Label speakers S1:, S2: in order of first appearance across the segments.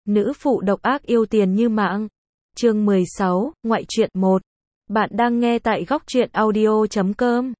S1: Nữ phụ độc ác yêu tiền như mạng. Chương 16, ngoại truyện 1. Bạn đang nghe tại góc truyện audio.com.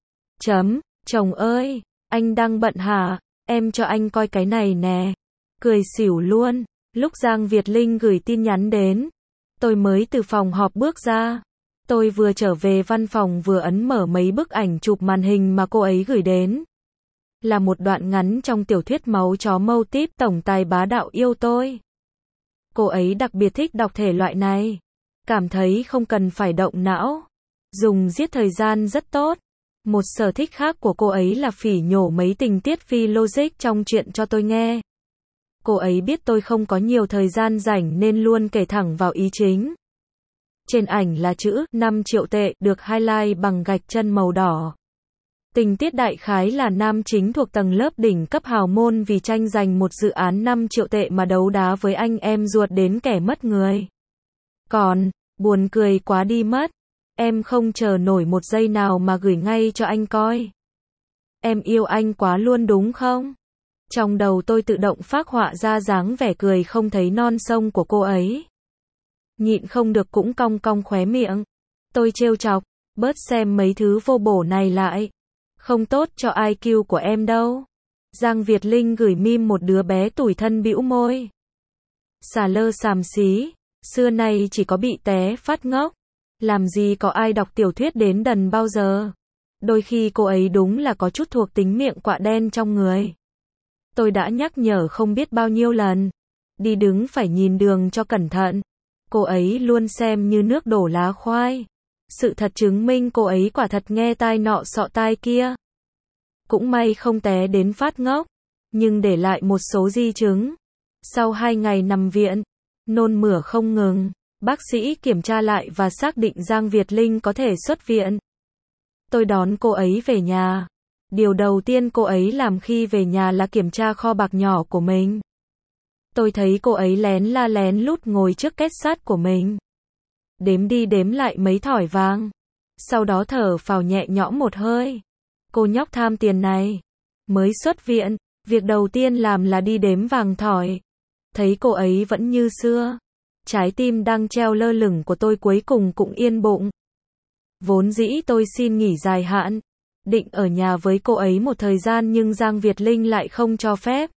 S1: Chồng ơi, anh đang bận hả? Em cho anh coi cái này nè. Cười xỉu luôn. Lúc Giang Việt Linh gửi tin nhắn đến, tôi mới từ phòng họp bước ra. Tôi vừa trở về văn phòng vừa ấn mở mấy bức ảnh chụp màn hình mà cô ấy gửi đến. Là một đoạn ngắn trong tiểu thuyết Máu chó mâu típ tổng tài bá đạo yêu tôi. Cô ấy đặc biệt thích đọc thể loại này. Cảm thấy không cần phải động não. Dùng giết thời gian rất tốt. Một sở thích khác của cô ấy là phỉ nhổ mấy tình tiết phi logic trong truyện cho tôi nghe. Cô ấy biết tôi không có nhiều thời gian rảnh nên luôn kể thẳng vào ý chính. Trên ảnh là chữ 5 triệu tệ được highlight bằng gạch chân màu đỏ. Tình tiết đại khái là nam chính thuộc tầng lớp đỉnh cấp hào môn vì tranh giành một dự án 5 triệu tệ mà đấu đá với anh em ruột đến kẻ mất người. Còn, buồn cười quá đi mất. Em không chờ nổi một giây nào mà gửi ngay cho anh coi. Em yêu anh quá luôn đúng không? Trong đầu tôi tự động phác họa ra dáng vẻ cười không thấy non sông của cô ấy. Nhịn không được cũng cong cong khóe miệng. Tôi trêu chọc, bớt xem mấy thứ vô bổ này lại. Không tốt cho IQ của em đâu. Giang Việt Linh gửi meme một đứa bé tủi thân bĩu môi. Xà lơ xàm xí, xưa nay chỉ có bị té phát ngốc. Làm gì có ai đọc tiểu thuyết đến đần bao giờ. Đôi khi cô ấy đúng là có chút thuộc tính miệng quạ đen trong người. Tôi đã nhắc nhở không biết bao nhiêu lần. Đi đứng phải nhìn đường cho cẩn thận. Cô ấy luôn xem như nước đổ lá khoai. Sự thật chứng minh cô ấy quả thật nghe tai nọ sọ tai kia. Cũng may không té đến phát ngốc, nhưng để lại một số di chứng. Sau 2 ngày nằm viện, nôn mửa không ngừng, bác sĩ kiểm tra lại và xác định Giang Việt Linh có thể xuất viện. Tôi đón cô ấy về nhà. Điều đầu tiên cô ấy làm khi về nhà là kiểm tra kho bạc nhỏ của mình. Tôi thấy cô ấy lén la lén lút ngồi trước két sắt của mình. Đếm đi đếm lại mấy thỏi vàng. Sau đó thở phào nhẹ nhõm một hơi. Cô nhóc tham tiền này. Mới xuất viện, việc đầu tiên làm là đi đếm vàng thỏi. Thấy cô ấy vẫn như xưa. Trái tim đang treo lơ lửng của tôi cuối cùng cũng yên bụng. Vốn dĩ tôi xin nghỉ dài hạn. Định ở nhà với cô ấy một thời gian nhưng Giang Việt Linh lại không cho phép.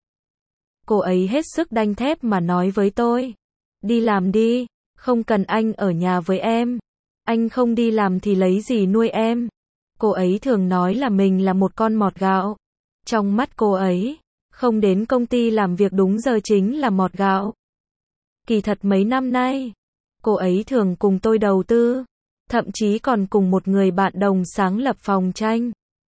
S1: Cô ấy hết sức đanh thép mà nói với tôi. Đi làm đi, không cần anh ở nhà với em. Anh không đi làm thì lấy gì nuôi em. Cô ấy thường nói là mình là một con mọt gạo. Trong mắt cô ấy, không đến công ty làm việc đúng giờ chính là mọt gạo. Kỳ thật mấy năm nay, cô ấy thường cùng tôi đầu tư. Thậm chí còn cùng một người bạn đồng sáng lập phòng tranh.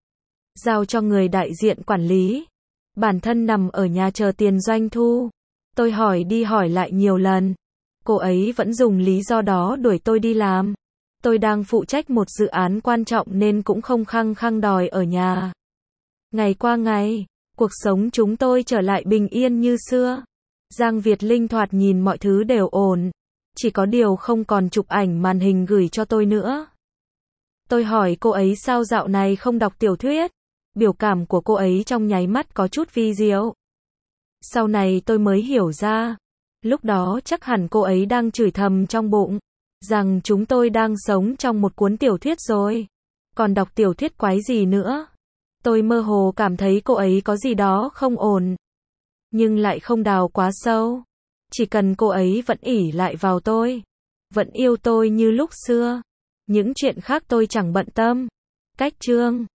S1: Giao cho người đại diện quản lý. Bản thân nằm ở nhà chờ tiền doanh thu. Tôi hỏi đi hỏi lại nhiều lần. Cô ấy vẫn dùng lý do đó đuổi tôi đi làm. Tôi đang phụ trách một dự án quan trọng nên cũng không khăng khăng đòi ở nhà. Ngày qua ngày, cuộc sống chúng tôi trở lại bình yên như xưa. Giang Việt Linh thoạt nhìn mọi thứ đều ổn. Chỉ có điều không còn chụp ảnh màn hình gửi cho tôi nữa. Tôi hỏi cô ấy sao dạo này không đọc tiểu thuyết. Biểu cảm của cô ấy trong nháy mắt có chút vi diệu. Sau này tôi mới hiểu ra. Lúc đó chắc hẳn cô ấy đang chửi thầm trong bụng. Rằng chúng tôi đang sống trong một cuốn tiểu thuyết rồi. Còn đọc tiểu thuyết quái gì nữa. Tôi mơ hồ cảm thấy cô ấy có gì đó không ổn. Nhưng lại không đào quá sâu. Chỉ cần cô ấy vẫn ỷ lại vào tôi. Vẫn yêu tôi như lúc xưa. Những chuyện khác tôi chẳng bận tâm. Cách chương